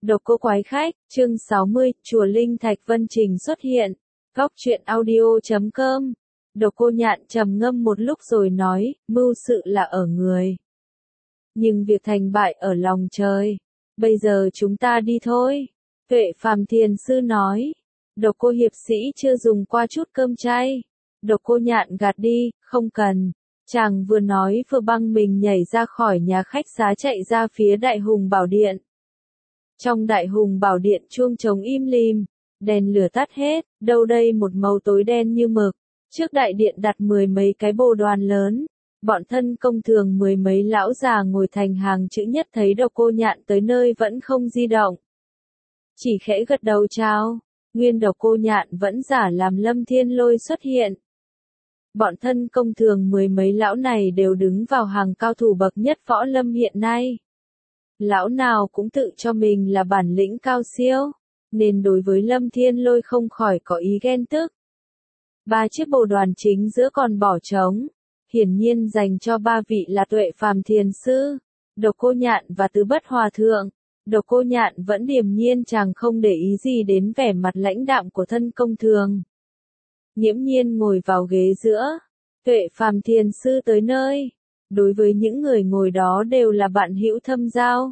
Độc Cô Quái Khách, chương 60, Chùa Linh Thạch Vân Trình xuất hiện. Góc truyện audio.com. Độc Cô Nhạn trầm ngâm một lúc rồi nói, mưu sự là ở người, nhưng việc thành bại ở lòng trời. Bây giờ chúng ta đi thôi. Tuệ Phàm Thiền Sư nói. Độc Cô hiệp sĩ chưa dùng qua chút cơm chay. Độc Cô Nhạn gạt đi, không cần. Chàng vừa nói vừa băng mình nhảy ra khỏi nhà khách xá chạy ra phía Đại Hùng Bảo Điện. Trong Đại Hùng Bảo Điện chuông trống im lìm, đèn lửa tắt hết, đâu đây một màu tối đen như mực. Trước đại điện đặt mười mấy cái bồ đoàn lớn, bọn thân công thường mười mấy lão già ngồi thành hàng chữ nhất thấy Độc Cô Nhạn tới nơi vẫn không di động. Chỉ khẽ gật đầu chào, nguyên Độc Cô Nhạn vẫn giả làm Lâm Thiên Lôi xuất hiện. Bọn thân công thường mười mấy lão này đều đứng vào hàng cao thủ bậc nhất võ lâm hiện nay. Lão nào cũng tự cho mình là bản lĩnh cao siêu, nên đối với Lâm Thiên Lôi không khỏi có ý ghen tức. Ba chiếc bồ đoàn chính giữa còn bỏ trống, hiển nhiên dành cho ba vị là Tuệ Phàm Thiền Sư, Độc Cô Nhạn và Tứ Bất Hòa Thượng. Độc Cô Nhạn vẫn điềm nhiên, chàng không để ý gì đến vẻ mặt lãnh đạm của thân công thường. Nghiễm nhiên ngồi vào ghế giữa. Tuệ Phàm Thiền Sư tới nơi, đối với những người ngồi đó đều là bạn hữu thâm giao.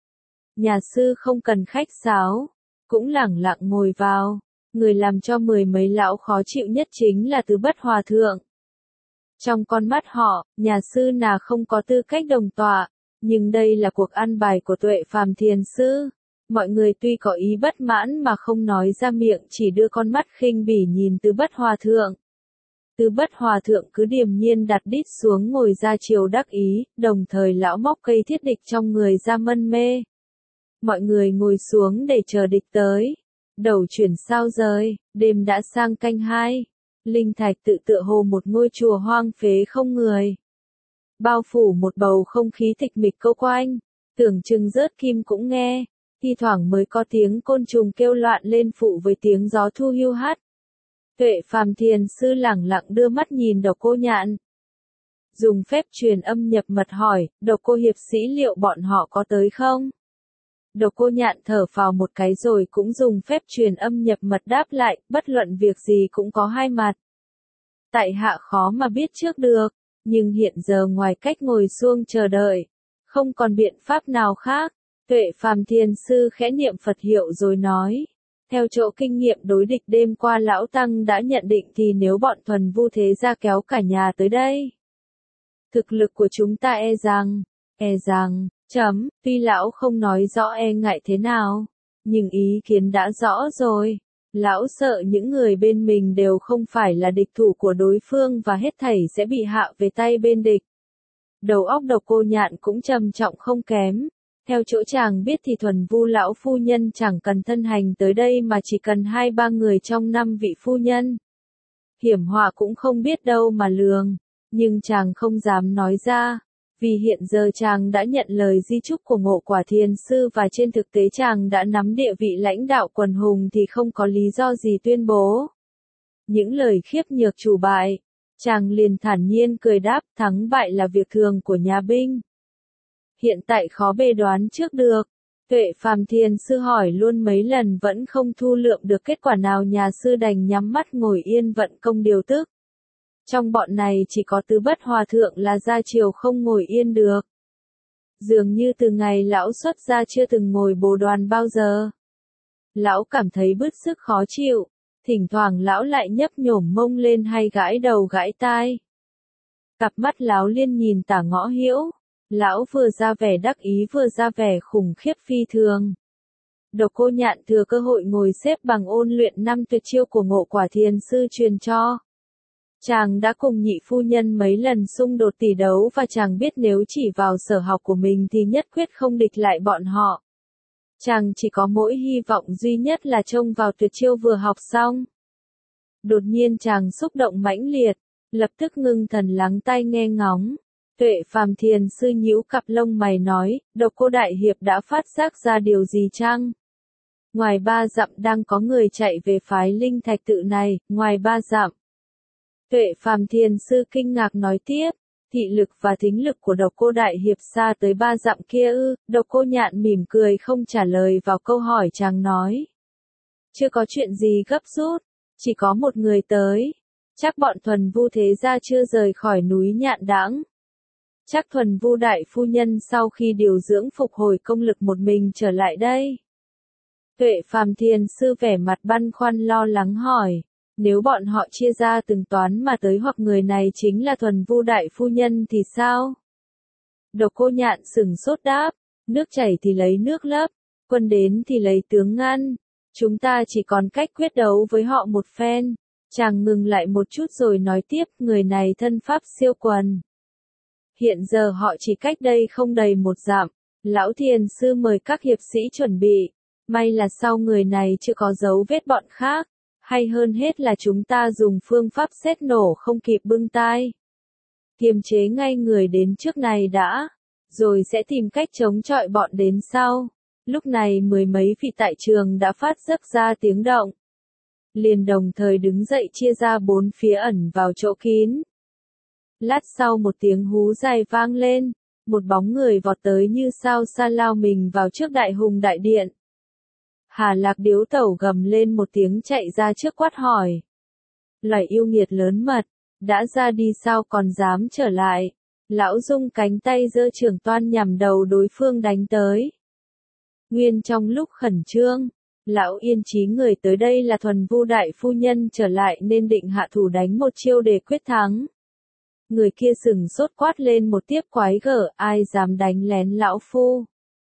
Nhà sư không cần khách sáo, cũng lẳng lặng ngồi vào. Người làm cho mười mấy lão khó chịu nhất chính là Tứ Bất Hòa Thượng. Trong con mắt họ, nhà sư nào không có tư cách đồng tọa, nhưng đây là cuộc ăn bài của Tuệ Phàm Thiền Sư. Mọi người tuy có ý bất mãn mà không nói ra miệng, chỉ đưa con mắt khinh bỉ nhìn Tứ Bất Hòa Thượng. Tứ Bất Hòa Thượng cứ điềm nhiên đặt đít xuống ngồi ra chiều đắc ý, đồng thời lão móc cây thiết địch trong người ra mân mê. Mọi người ngồi xuống để chờ địch tới. Đầu chuyển sao rời, đêm đã sang canh 2. Linh Thạch tự tựa hồ một ngôi chùa hoang phế không người. Bao phủ một bầu không khí tịch mịch câu quanh, tưởng chừng rớt kim cũng nghe, thi thoảng mới có tiếng côn trùng kêu loạn lên phụ với tiếng gió thu hiu hắt. Tuệ Phàm Thiền Sư lẳng lặng đưa mắt nhìn Độc Cô Nhạn. Dùng phép truyền âm nhập mật hỏi, Độc Cô hiệp sĩ liệu bọn họ có tới không? Độc Cô Nhạn thở phào một cái rồi cũng dùng phép truyền âm nhập mật đáp lại, bất luận việc gì cũng có hai mặt. Tại hạ khó mà biết trước được, nhưng hiện giờ ngoài cách ngồi xuông chờ đợi, không còn biện pháp nào khác. Tuệ Phàm Thiền Sư khẽ niệm Phật hiệu rồi nói. Theo chỗ kinh nghiệm đối địch đêm qua lão tăng đã nhận định thì nếu bọn thuần vu thế gia kéo cả nhà tới đây, thực lực của chúng ta e rằng, tuy lão không nói rõ e ngại thế nào, nhưng ý kiến đã rõ rồi. Lão sợ những người bên mình đều không phải là địch thủ của đối phương và hết thảy sẽ bị hạ về tay bên địch. Đầu óc Độc Cô Nhạn cũng trầm trọng không kém. Theo chỗ chàng biết thì thuần vu lão phu nhân chẳng cần thân hành tới đây mà chỉ cần 2-3 người trong 5 vị phu nhân. Hiểm họa cũng không biết đâu mà lường, nhưng chàng không dám nói ra, vì hiện giờ chàng đã nhận lời di chúc của Ngộ Quả Thiền Sư và trên thực tế chàng đã nắm địa vị lãnh đạo quần hùng thì không có lý do gì tuyên bố những lời khiếp nhược chủ bại. Chàng liền thản nhiên cười đáp, thắng bại là việc thường của nhà binh, hiện tại khó bề đoán trước được. Tuệ Phàm Thiền Sư hỏi luôn mấy lần vẫn không thu lượm được kết quả nào, nhà sư đành nhắm mắt ngồi yên vận công điều tức. Trong bọn này chỉ có Tứ Bất Hòa Thượng là ra chiều không ngồi yên được. Dường như từ ngày lão xuất gia chưa từng ngồi bồ đoàn bao giờ. Lão cảm thấy bứt sức khó chịu, thỉnh thoảng lão lại nhấp nhổm mông lên hay gãi đầu gãi tai. Cặp mắt lão liên nhìn tả ngõ hữu. Lão vừa ra vẻ đắc ý vừa ra vẻ khủng khiếp phi thường. Độc Cô Nhạn thừa cơ hội ngồi xếp bằng ôn luyện 5 tuyệt chiêu của Ngộ Quả Thiền Sư truyền cho. Chàng đã cùng nhị phu nhân mấy lần xung đột tỷ đấu và chàng biết nếu chỉ vào sở học của mình thì nhất quyết không địch lại bọn họ. Chàng chỉ có mỗi hy vọng duy nhất là trông vào tuyệt chiêu vừa học xong. Đột nhiên chàng xúc động mãnh liệt, lập tức ngưng thần lắng tai nghe ngóng. Tuệ Phàm Thiền Sư nhíu cặp lông mày nói, Độc Cô Đại Hiệp đã phát giác ra điều gì chăng? Ngoài 3 dặm đang có người chạy về phái Linh Thạch tự này, ngoài 3 dặm. Tuệ Phàm Thiền Sư kinh ngạc nói tiếp, Thị lực và thính lực của Độc Cô Đại Hiệp xa tới 3 dặm kia ư? Độc Cô Nhạn mỉm cười không trả lời vào câu hỏi chàng nói. Chưa có chuyện gì gấp rút, chỉ có một người tới. Chắc bọn Thuần Vu thế gia chưa rời khỏi núi Nhạn Đãng. Chắc Thuần Vu đại phu nhân sau khi điều dưỡng phục hồi công lực một mình trở lại đây. Tuệ Phàm Thiền sư vẻ mặt băn khoăn lo lắng hỏi. Nếu bọn họ chia ra từng toán mà tới hoặc người này chính là Thuần Vu đại phu nhân thì sao? Độc Cô Nhạn sửng sốt đáp. Nước chảy thì lấy nước lấp, quân đến thì lấy tướng ngăn. Chúng ta chỉ còn cách quyết đấu với họ một phen. Chàng ngừng lại một chút rồi nói tiếp, người này thân pháp siêu quần. Hiện giờ họ chỉ cách đây không đầy 1 dặm. Lão thiền sư mời các hiệp sĩ chuẩn bị. May là sau người này chưa có dấu vết bọn khác. Hay hơn hết là chúng ta dùng phương pháp sét nổ không kịp bưng tai. Kiềm chế ngay người đến trước này đã. Rồi sẽ tìm cách chống chọi bọn đến sau. Lúc này 10 mấy vị tại trường đã phát giấc ra tiếng động. Liền đồng thời đứng dậy chia ra 4 phía ẩn vào chỗ kín. Lát sau một tiếng hú dài vang lên, một bóng người vọt tới như sao xa lao mình vào trước đại hùng đại điện. Hà Lạc Điếu Tẩu gầm lên một tiếng chạy ra trước quát hỏi. Loài yêu nghiệt lớn mật, đã ra đi sao còn dám trở lại? Lão Dung cánh tay giơ trường toan nhằm đầu đối phương đánh tới. Nguyên trong lúc khẩn trương, lão yên trí người tới đây là Thuần Vu đại phu nhân trở lại nên định hạ thủ đánh một chiêu để quyết thắng. Người kia sừng sốt quát lên một tiếp quái gở, ai dám đánh lén lão phu.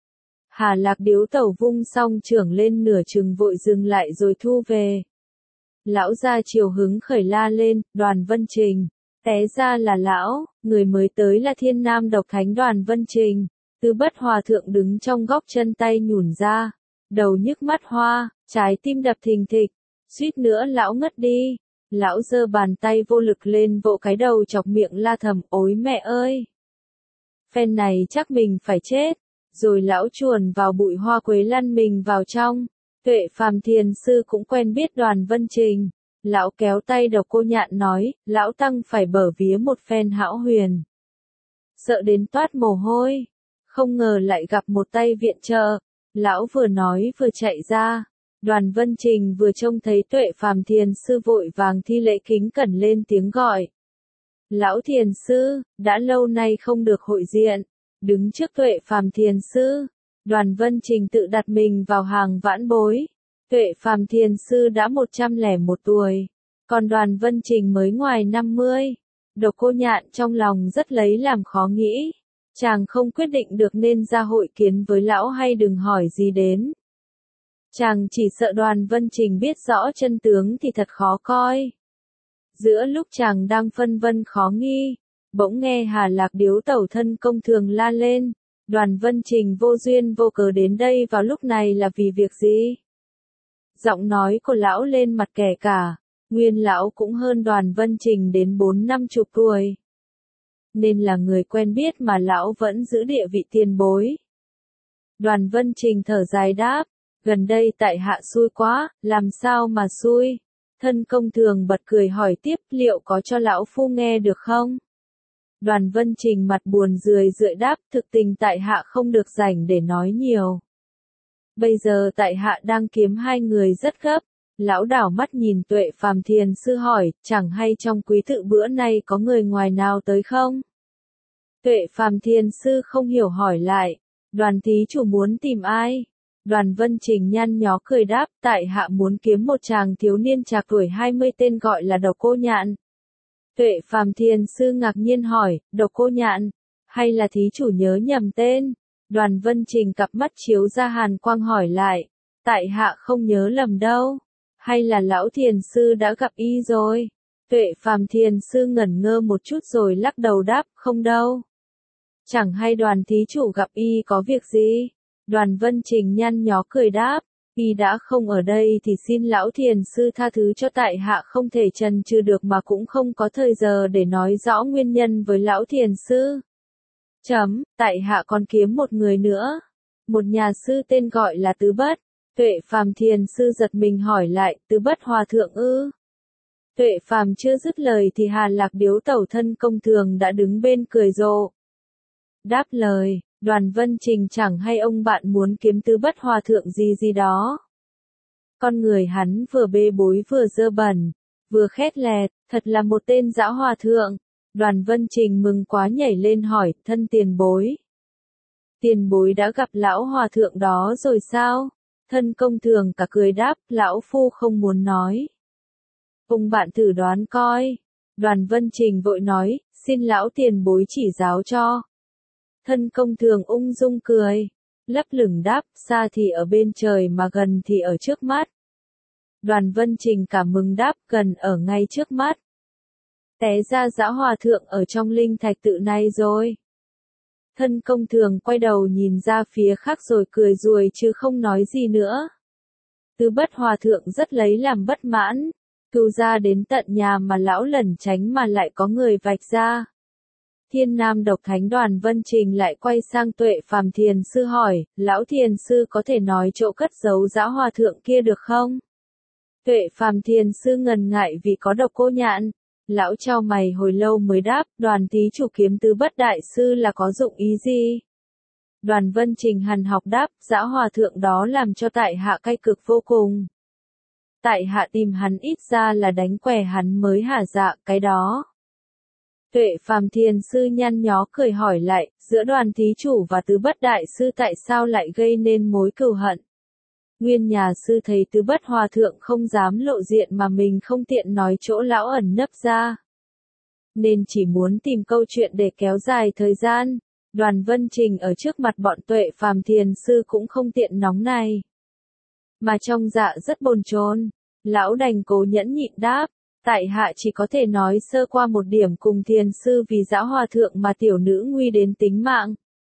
Hà Lạc Điếu Tẩu vung xong trưởng lên nửa chừng vội dừng lại rồi thu về. Lão ra chiều hứng khởi la lên, Đoàn Vân Trình. Té ra là lão, người mới tới là Thiên Nam Độc Thánh Đoàn Vân Trình. Tư Bất Hòa Thượng đứng trong góc chân tay nhủn ra. Đầu nhức mắt hoa, trái tim đập thình thịch. Suýt nữa lão ngất đi. Lão giơ bàn tay vô lực lên vỗ cái đầu chọc miệng la thầm, ối mẹ ơi. Phen này chắc mình phải chết. Rồi lão chuồn vào bụi hoa quế lăn mình vào trong. Tuệ Phàm Thiền sư cũng quen biết Đoàn Vân Trình. Lão kéo tay Độc Cô Nhạn nói, lão tăng phải bở vía một phen hão huyền. Sợ đến toát mồ hôi. Không ngờ lại gặp một tay viện trợ. Lão vừa nói vừa chạy ra. Đoàn Vân Trình vừa trông thấy Tuệ Phàm Thiền sư vội vàng thi lễ kính cẩn lên tiếng gọi. Lão Thiền sư, đã lâu nay không được hội diện. Đứng trước Tuệ Phàm Thiền sư, Đoàn Vân Trình tự đặt mình vào hàng vãn bối. Tuệ Phàm Thiền sư đã 101 tuổi, còn Đoàn Vân Trình mới ngoài 50. Độc Cô Nhạn trong lòng rất lấy làm khó nghĩ. Chàng không quyết định được nên ra hội kiến với lão hay đừng hỏi gì đến. Chàng chỉ sợ Đoàn Vân Trình biết rõ chân tướng thì thật khó coi. Giữa lúc chàng đang phân vân khó nghi, bỗng nghe Hà Lạc Điếu Tẩu thân công thường la lên. Đoàn Vân Trình vô duyên vô cớ đến đây vào lúc này là vì việc gì? Giọng nói của lão lên mặt kẻ cả. Nguyên lão cũng hơn Đoàn Vân Trình đến 4-50 tuổi. Nên là người quen biết mà lão vẫn giữ địa vị tiền bối. Đoàn Vân Trình thở dài đáp. Gần đây tại hạ xui quá, làm sao mà xui? Thân công thường bật cười hỏi tiếp, liệu có cho lão phu nghe được không? Đoàn Vân Trình mặt buồn rười rượi đáp, thực tình tại hạ không được rảnh để nói nhiều. Bây giờ tại hạ đang kiếm 2 người rất gấp. Lão đảo mắt nhìn Tuệ Phàm Thiền sư hỏi, chẳng hay trong quý tự bữa nay có người ngoài nào tới không? Tuệ Phàm Thiền sư không hiểu hỏi lại, Đoàn thí chủ muốn tìm ai? Đoàn Vân Trình nhăn nhó cười đáp, tại hạ muốn kiếm một chàng thiếu niên trạc tuổi 20 tên gọi là Độc Cô Nhạn. Tuệ Phàm Thiền sư ngạc nhiên hỏi, Độc Cô Nhạn, hay là thí chủ nhớ nhầm tên? Đoàn Vân Trình cặp mắt chiếu ra hàn quang hỏi lại, tại hạ không nhớ lầm đâu, hay là lão thiền sư đã gặp y rồi? Tuệ Phàm Thiền sư ngẩn ngơ một chút rồi lắc đầu đáp, không đâu. Chẳng hay Đoàn thí chủ gặp y có việc gì? Đoàn Vân Trình nhăn nhó cười đáp, y đã không ở đây thì xin lão thiền sư tha thứ cho tại hạ không thể chần chừ được mà cũng không có thời giờ để nói rõ nguyên nhân với lão thiền sư. Tại hạ còn kiếm một người nữa. Một nhà sư tên gọi là Tứ Bất. Tuệ Phàm Thiền sư giật mình hỏi lại, Tứ Bất Hòa Thượng ư? Tuệ Phàm chưa dứt lời thì Hà Lạc Điếu Tẩu Thân Công Thường đã đứng bên cười rộ. Đáp lời, Đoàn Vân Trình chẳng hay ông bạn muốn kiếm Tứ Bất Hòa Thượng gì gì đó. Con người hắn vừa bê bối vừa dơ bẩn, vừa khét lẹt, thật là một tên dã hòa thượng. Đoàn Vân Trình mừng quá nhảy lên hỏi, thân tiền bối. Tiền bối đã gặp lão hòa thượng đó rồi sao? Thân Công Thường cả cười đáp, lão phu không muốn nói. Ông bạn thử đoán coi. Đoàn Vân Trình vội nói, xin lão tiền bối chỉ giáo cho. Thân Công Thường ung dung cười, lấp lửng đáp, xa thì ở bên trời mà gần thì ở trước mắt. Đoàn Vân Trình cảm mừng đáp, gần ở ngay trước mắt. Té ra dã hòa thượng ở trong linh thạch tự này rồi. Thân Công Thường quay đầu nhìn ra phía khác rồi cười ruồi chứ không nói gì nữa. Tứ Bất Hòa Thượng rất lấy làm bất mãn. Cưu ra đến tận nhà mà lão lẩn tránh mà lại có người vạch ra. Thiên Nam Độc Thánh Đoàn Vân Trình lại quay sang Tuệ Phàm Thiền Sư hỏi, lão Thiền Sư có thể nói chỗ cất giấu dã hòa thượng kia được không? Tuệ Phàm Thiền Sư ngần ngại vì có Độc Cô Nhạn. Lão chau mày hồi lâu mới đáp, Đoàn thí chủ kiếm Tứ Bất Đại Sư là có dụng ý gì? Đoàn Vân Trình hằn học đáp, dã hòa thượng đó làm cho tại hạ cay cực vô cùng. Tại hạ tìm hắn ít ra là đánh què hắn mới hả dạ cái đó. Tuệ Phàm Thiền Sư nhăn nhó cười hỏi lại, giữa Đoàn thí chủ và Tứ Bất Đại Sư tại sao lại gây nên mối cừu hận? Nguyên nhà sư thấy Tứ Bất Hòa Thượng không dám lộ diện mà mình không tiện nói chỗ lão ẩn nấp ra. Nên chỉ muốn tìm câu chuyện để kéo dài thời gian. Đoàn Vân Trình ở trước mặt bọn Tuệ Phàm Thiền Sư cũng không tiện nóng này. Mà trong dạ rất bồn chồn, lão đành cố nhẫn nhịn đáp, tại hạ chỉ có thể nói sơ qua một điểm cùng Thiền Sư vì dã hòa thượng mà tiểu nữ nguy đến tính mạng.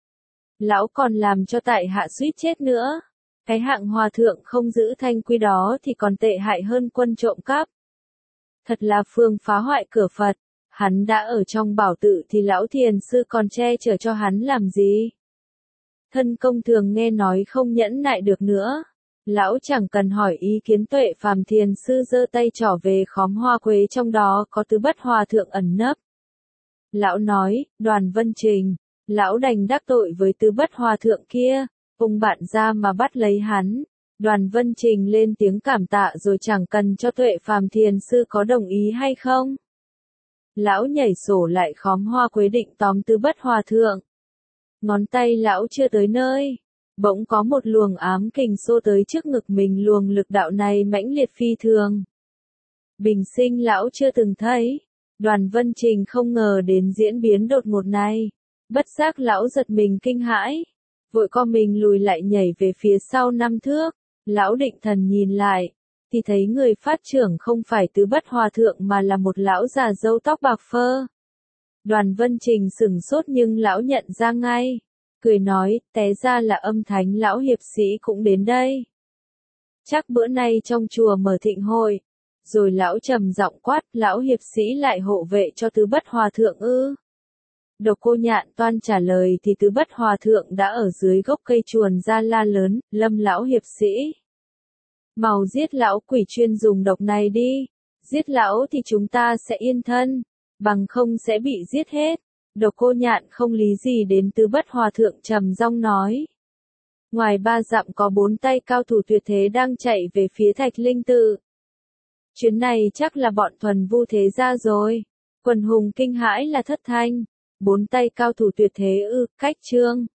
Lão còn làm cho tại hạ suýt chết nữa. Cái hạng hòa thượng không giữ thanh quy đó thì còn tệ hại hơn quân trộm cắp. Thật là phương phá hoại cửa Phật. Hắn đã ở trong bảo tự thì lão Thiền Sư còn che chở cho hắn làm gì? Thân Công Thường nghe nói không nhẫn nại được nữa. Lão chẳng cần hỏi ý kiến Tuệ Phàm Thiền Sư giơ tay trỏ về khóm hoa quế trong đó có Tứ Bất Hòa Thượng ẩn nấp. Lão nói, Đoàn Vân Trình, lão đành đắc tội với Tứ Bất Hòa Thượng kia, ông bạn ra mà bắt lấy hắn. Đoàn Vân Trình lên tiếng cảm tạ rồi chẳng cần cho Tuệ Phàm Thiền Sư có đồng ý hay không. Lão nhảy sổ lại khóm hoa quế định tóm Tứ Bất Hòa Thượng. Ngón tay lão chưa tới nơi. Bỗng có một luồng ám kình xô tới trước ngực mình, luồng lực đạo này mãnh liệt phi thường. Bình sinh lão chưa từng thấy. Đoàn Vân Trình không ngờ đến diễn biến đột ngột này. Bất giác lão giật mình kinh hãi. Vội co mình lùi lại nhảy về phía sau 5 thước. Lão định thần nhìn lại. Thì thấy người phát trưởng không phải Tứ Bất Hòa Thượng mà là một lão già râu tóc bạc phơ. Đoàn Vân Trình sửng sốt nhưng lão nhận ra ngay. Cười nói, té ra là Âm Thánh lão hiệp sĩ cũng đến đây. Chắc bữa nay trong chùa mở thịnh hội. Rồi lão trầm giọng quát, lão hiệp sĩ lại hộ vệ cho Tứ Bất Hòa Thượng ư? Độc Cô Nhạn toan trả lời thì Tứ Bất Hòa Thượng đã ở dưới gốc cây chuồn ra la lớn, Lâm lão hiệp sĩ. Mau giết lão quỷ chuyên dùng độc này đi. Giết lão thì chúng ta sẽ yên thân. Bằng không sẽ bị giết hết. Độc Cô Nhạn không lý gì đến Tứ Bất Hòa Thượng trầm giọng nói. Ngoài 3 dặm có 4 tay cao thủ tuyệt thế đang chạy về phía Thạch Linh Tự. Chuyến này chắc là bọn thuần vu thế gia rồi. Quần hùng kinh hãi là thất thanh. 4 tay cao thủ tuyệt thế ư, cách trương.